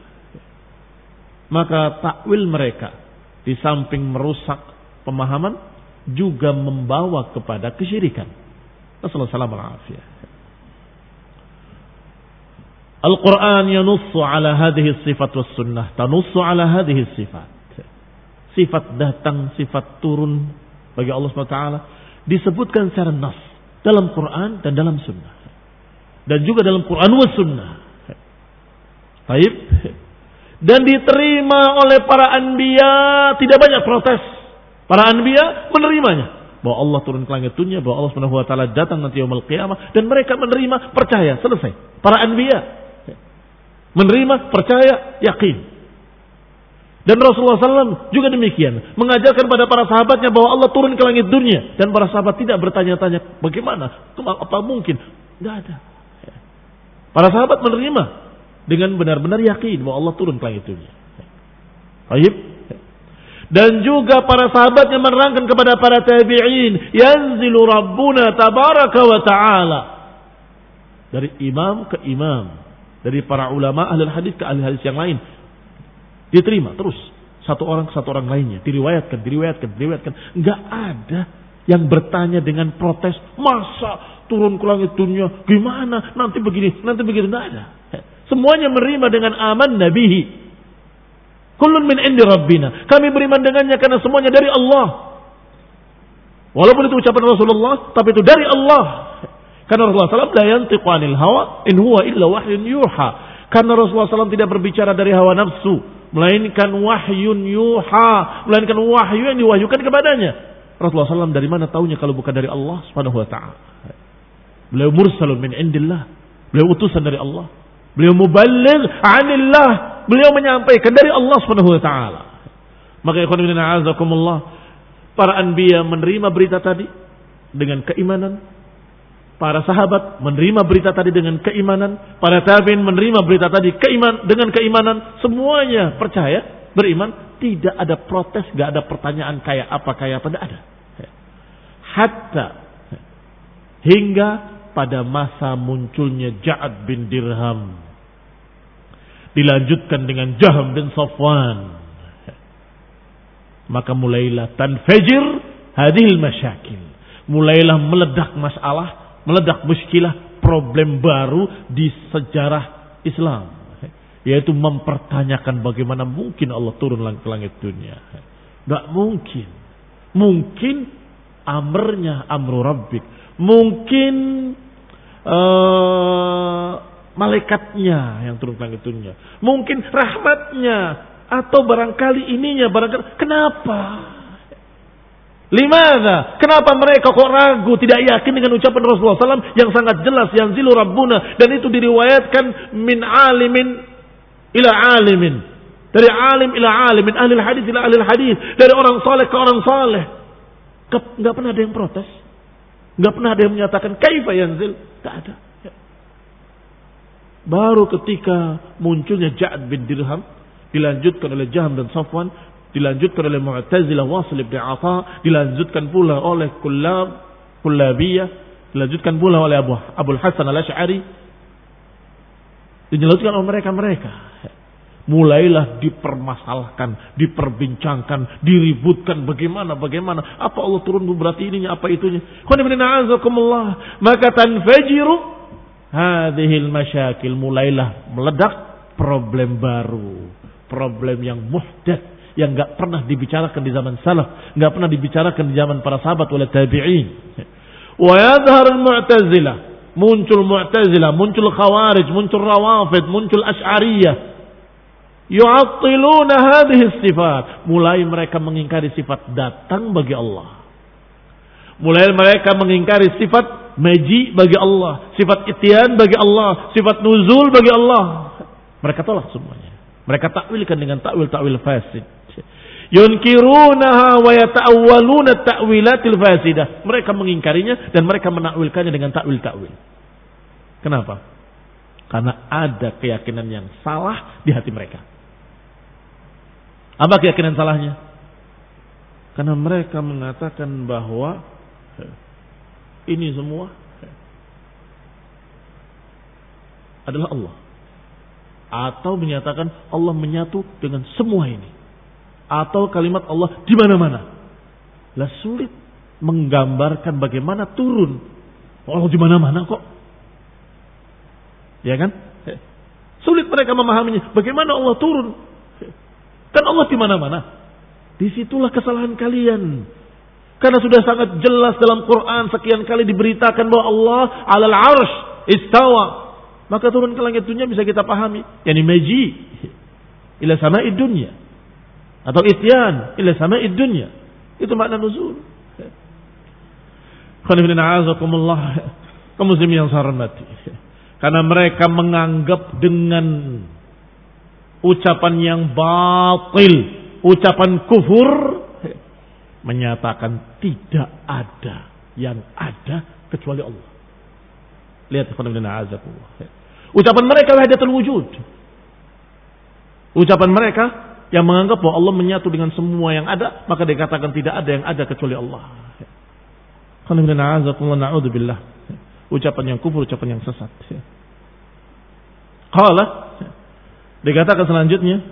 Maka takwil mereka di samping merusak pemahaman juga membawa kepada kesyirikan. Assalamualaikum warahmatullahi wabarakatuh. Al-Quran yanussu ala hadhihi sifat was sunnah tanussu ala hadhihi sifat. Sifat datang, sifat turun bagi Allah subhanahu wa taala disebutkan secara nas dalam Quran dan dalam sunnah. Dan juga dalam Quran was sunnah. Baik. Dan diterima oleh para anbiya, tidak banyak protes. Para anbiya menerimanya. Bahwa Allah turun ke langit dunia, bahwa Allah Subhanahu wa taala datang nanti yaumul qiyamah, dan mereka menerima, percaya, selesai. Para anbiya menerima, percaya, yakin. Dan Rasulullah sallallahu alaihi wasallam juga demikian, mengajarkan pada para sahabatnya bahwa Allah turun ke langit dunia, dan para sahabat tidak bertanya-tanya bagaimana, apa mungkin, tidak ada. Para sahabat menerima dengan benar-benar yakin bahwa Allah turun ke langit dunia. Baik. Dan juga para sahabat yang menerangkan kepada para tabi'in, yanzilu rabbuna tabaraka wa ta'ala. Dari imam ke imam, dari para ulama ahli hadis ke ahli hadis yang lain, diterima terus satu orang ke satu orang lainnya, diriwayatkan, diriwayatkan, diriwayatkan. Enggak ada yang bertanya dengan protes, masa turun ke langit dunia, gimana, nanti begini, nanti begitu, enggak ada. Semuanya menerima dengan aman nabihi. Kullun min indi rabbina. Kami beriman dengannya karena semuanya dari Allah. Walaupun itu ucapan Rasulullah, tapi itu dari Allah. Karena Rasulullah sallallahu alaihi wasallam la yantiqu anil hawa in huwa illa wahyun yuha. Karena Rasulullah sallallahu alaihi wasallam tidak berbicara dari hawa nafsu, melainkan wahyun yuha, melainkan wahyu yang diwahyukan kepadanya. Rasulullah sallallahu alaihi wasallam dari mana taunya kalau bukan dari Allah Subhanahu wa taala? Beliau mursalun min indillah. Beliau utusan dari Allah. Beliau muballigh anillah. Beliau menyampaikan dari Allah Subhanahu wa taala. Maka ikhwan fillah azakumullah, para anbiya menerima berita tadi dengan keimanan. Para sahabat menerima berita tadi dengan keimanan. Para tabi'in menerima berita tadi keiman dengan keimanan. Semuanya percaya, beriman tidak ada protes, nggak ada pertanyaan kayak apa kayak apa, tidak ada. Hatta hingga pada masa munculnya Ja'ad bin Dirham, dilanjutkan dengan Jahm bin Safwan, maka mulailah tanfajir hadhil masyakil, mulailah meledak masalah, meledak muskilah, problem baru di sejarah Islam, yaitu mempertanyakan bagaimana mungkin Allah turun ke langit dunia. Tidak mungkin. Mungkin amrnya amru rabbik, mungkin uh, malaikatnya yang turun ke langit dunia, mungkin rahmatnya, atau barangkali ininya, barangkali kenapa? Limadha? Kenapa mereka kok ragu, tidak yakin dengan ucapan Rasulullah sallallahu alaihi wasallam yang sangat jelas, yanzilu rabbuna, dan itu diriwayatkan min alimin ila alimin, dari alim ila alimin, ahli hadis ila ahli hadis, dari orang saleh ke orang saleh. Enggak pernah ada yang protes, enggak pernah ada yang menyatakan kaifa yanzil, enggak ada. Baru ketika munculnya Ja'ad bin Dirham, dilanjutkan oleh Jahm dan Safwan, dilanjutkan oleh Mu'tazilah Wasil bin Atha, dilanjutkan pula oleh Kullab, Kullabiyah, dilanjutkan pula oleh Abu Abul Hasan Al-Asy'ari, dilanjutkan oleh mereka-mereka. Mulailah dipermasalahkan, diperbincangkan, diributkan bagaimana bagaimana, apa Allah turun berarti ininya, apa itunya. Maka tanfajiru hadhil masyakil, mulailah meledak problem baru, problem yang muhdats, yang enggak pernah dibicarakan di zaman salaf, enggak pernah dibicarakan di zaman para sahabat wala tabi'in. Wa yadhhar al-mu'tazilah, muncul mu'tazilah, muncul khawarij, muncul rawafid, muncul asy'ariyah, yu'attiluna hadhihi sifat, mulai mereka mengingkari sifat datang bagi Allah, mulai mereka mengingkari sifat maji bagi Allah, sifat ityan bagi Allah, sifat nuzul bagi Allah. Mereka tolak semuanya. Mereka takwilkan dengan takwil-takwil fasid. Yunkirunaha wa yata'awwaluna ta'wilatil fasidah. Mereka mengingkarinya dan mereka menakwilkannya dengan takwil-takwil. Kenapa? Karena ada keyakinan yang salah di hati mereka. Apa keyakinan salahnya? Karena mereka mengatakan bahwa ini semua adalah Allah, atau menyatakan Allah menyatu dengan semua ini, atau kalimat Allah di mana-mana. Lah sulit menggambarkan bagaimana turun Allah di mana-mana kok, ya kan? Sulit mereka memahaminya. Bagaimana Allah turun? Kan Allah di mana-mana. Disitulah kesalahan kalian. Karena sudah sangat jelas dalam Quran sekian kali diberitakan bahwa Allah alal arsh istawa. Maka turun ke langit dunia bisa kita pahami, yakni maji ila sama'id dunya, atau ityan ila sama'id dunya. Itu makna nuzul. Kaum muslimin yang saya hormati, karena mereka menganggap dengan ucapan yang batil, ucapan kufur, menyatakan tidak ada yang ada kecuali Allah. Lihat ikhwan fillah azakumullah. Ucapan mereka wahdatul wujud. Ucapan mereka yang menganggap bahwa Allah menyatu dengan semua yang ada, maka dikatakan tidak ada yang ada kecuali Allah. Alhamdulillah, na'udzubillah. Ucapan yang kufur, ucapan yang sesat. Qala, dikatakan selanjutnya,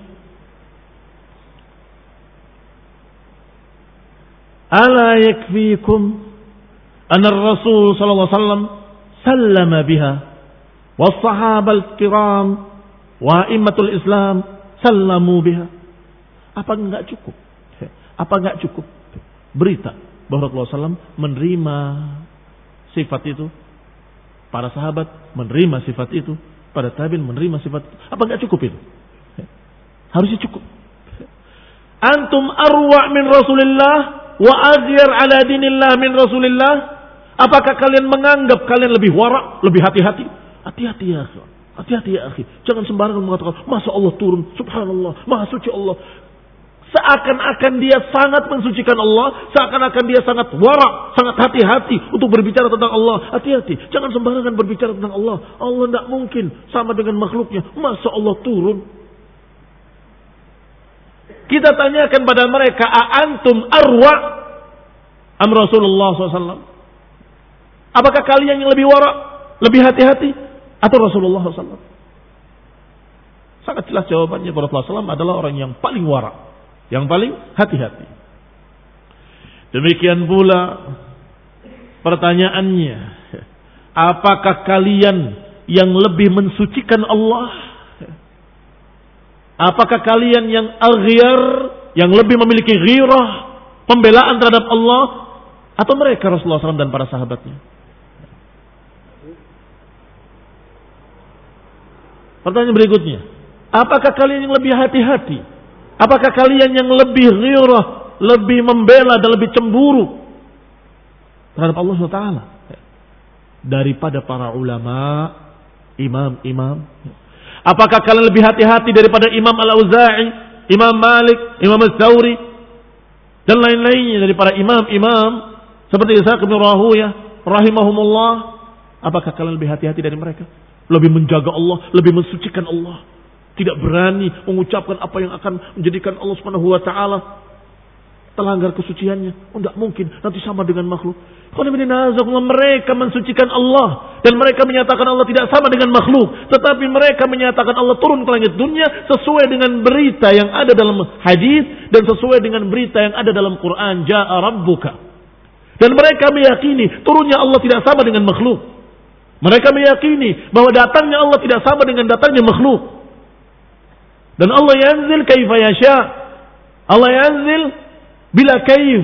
ala yakfikum anna ar-rasul sallallahu alaihi wasallam sallama biha was-sahabal kiram wa a'immatul Islam sallamu biha. Apa enggak cukup? Apa enggak cukup berita bahwa Rasulullah sallallahu alaihi wasallam menerima sifat itu, para sahabat menerima sifat itu, para tabi'in menerima sifat itu? Apa enggak cukup itu? Harusnya cukup. Antum arwa min Rasulillah wa aghyar ala dinillah min Rasulillah. Apakah kalian menganggap kalian lebih warak, lebih hati-hati? Hati-hati ya akhi. Hati-hati ya akhi. Jangan sembarangan mengatakan, masa Allah turun, subhanallah, maha suci Allah. Seakan-akan dia sangat mensucikan Allah, seakan-akan dia sangat warak, sangat hati-hati untuk berbicara tentang Allah. Hati-hati, jangan sembarangan berbicara tentang Allah. Allah tidak mungkin sama dengan makhluknya. Masa Allah turun? Kita tanyakan pada mereka, "A-antum arwa am Rasulullah shallallahu alaihi wasallam?" Apakah kalian yang lebih wara, lebih hati-hati, atau Rasulullah shallallahu alaihi wasallam? Sangat jelas jawabannya, Rasulullah shallallahu alaihi wasallam adalah orang yang paling wara, yang paling hati-hati. Demikian pula pertanyaannya, apakah kalian yang lebih mensucikan Allah? Apakah kalian yang aghyar, yang lebih memiliki ghirah, pembelaan terhadap Allah, atau mereka Rasulullah shallallahu alaihi wasallam dan para sahabatnya? Pertanyaan berikutnya, apakah kalian yang lebih hati-hati? Apakah kalian yang lebih ghirah, lebih membela dan lebih cemburu terhadap Allah subhanahu wa taala daripada para ulama, imam-imam? Apakah kalian lebih hati-hati daripada Imam Al-Auza'i, Imam Malik, Imam Al-Thawri, dan lain-lainnya dari para imam-imam seperti Ishaq bin Rahuyah rahimahumullah? Apakah kalian lebih hati-hati dari mereka? Lebih menjaga Allah, lebih mensucikan Allah, tidak berani mengucapkan apa yang akan menjadikan Allah Subhanahu wa taala terlanggar kesuciannya? Oh, tidak mungkin, nanti sama dengan makhluk. Mereka mensucikan Allah dan mereka menyatakan Allah tidak sama dengan makhluk, tetapi mereka menyatakan Allah turun ke langit dunia sesuai dengan berita yang ada dalam hadis dan sesuai dengan berita yang ada dalam Quran, Ja'a Rabbuka. Dan mereka meyakini turunnya Allah tidak sama dengan makhluk. Mereka meyakini bahwa datangnya Allah tidak sama dengan datangnya makhluk. Dan Allah yanzil kaifa yasha. Allah yanzil bila kaif.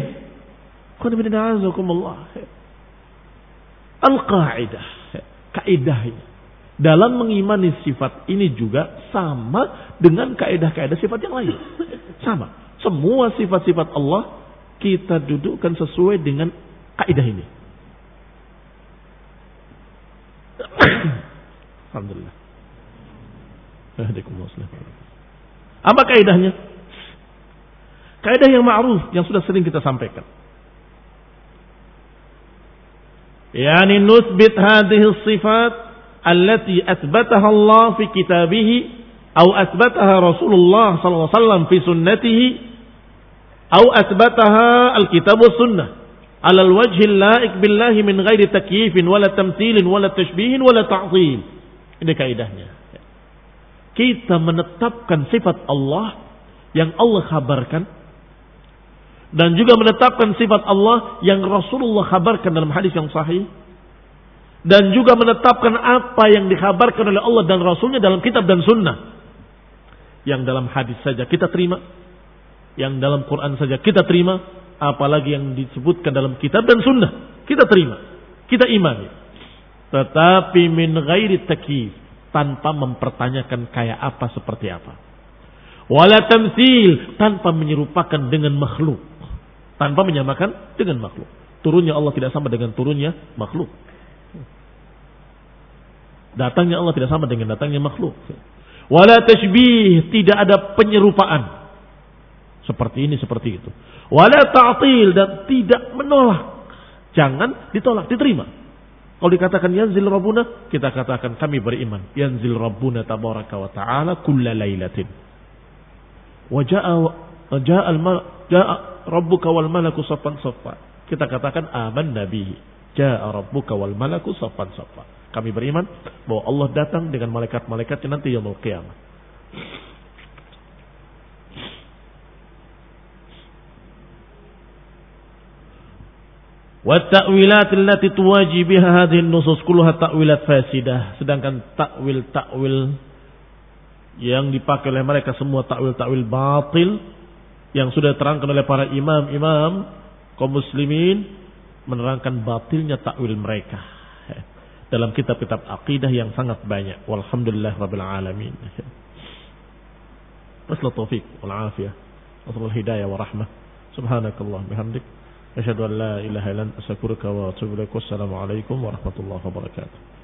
Al-qaidah, kaidahnya dalam mengimani sifat ini juga sama dengan kaidah-kaidah sifat yang lain. Sama. Semua sifat-sifat Allah kita dudukkan sesuai dengan kaidah ini. Alhamdulillah. Apa kaidahnya? Kaidah yang ma'ruf yang sudah sering kita sampaikan. Yani nusbit hadhihi sifat allati athbataha Allah fi kitabih atau athbataha Rasulullah sallallahu alaihi wasallam fi sunnatihi atau athbataha al-kitab was sunnah ala al-wajh al-la'iq billahi min ghairi takyifin wala tamthilin wala tashbihin wala ta'dhil. Ini kaidahnya. Kita menetapkan sifat Allah yang Allah kabarkan dan juga menetapkan sifat Allah yang Rasulullah kabarkan dalam hadis yang sahih, dan juga menetapkan apa yang dikabarkan oleh Allah dan Rasulnya dalam kitab dan sunnah. Yang dalam hadis saja kita terima, yang dalam Quran saja kita terima, apalagi yang disebutkan dalam kitab dan sunnah kita terima, kita imani. Tetapi min ghairi takyif, tanpa mempertanyakan kayak apa seperti apa. Wala tamtsil, tanpa menyerupakan dengan makhluk, tanpa menyamakan dengan makhluk. Turunnya Allah tidak sama dengan turunnya makhluk. Datangnya Allah tidak sama dengan datangnya makhluk. Wala tashbih, tidak ada penyerupaan seperti ini seperti itu. Wala ta'til, dan tidak menolak. Jangan ditolak, diterima. Kalau dikatakan yanzil Rabbuna, kita katakan kami beriman. Yanzil Rabbuna tabaraka wa ta'ala kulla lailatin. Wa ja'a ja'a al-mal ja'a rabbuka wal malaku saffan saffa. Kita katakan aman nabihi. Ja'a rabbuka wal malaku saffan saffa. Kami beriman bahwa Allah datang dengan malaikat-malaikatnya nanti yaumul qiyamah. Wa ta'wilat allati tuwaji biha hadhihi an-nusus kulluha ta'wilat fasidah. Sedangkan takwil-takwil yang dipakai oleh mereka semua takwil-takwil batil yang sudah terangkan oleh para imam-imam kaum muslimin, menerangkan batilnya takwil mereka dalam kitab-kitab akidah yang sangat banyak. Walhamdulillah rabbil alamin. Wassalatu taufiq wal afiyah wa hidayah wa rahmah. Subhanakallah bihamdik asyhadu an la ilaha illa anta astaghfiruka wa atubu ilaik. Wassalamu alaikum warahmatullahi wabarakatuh.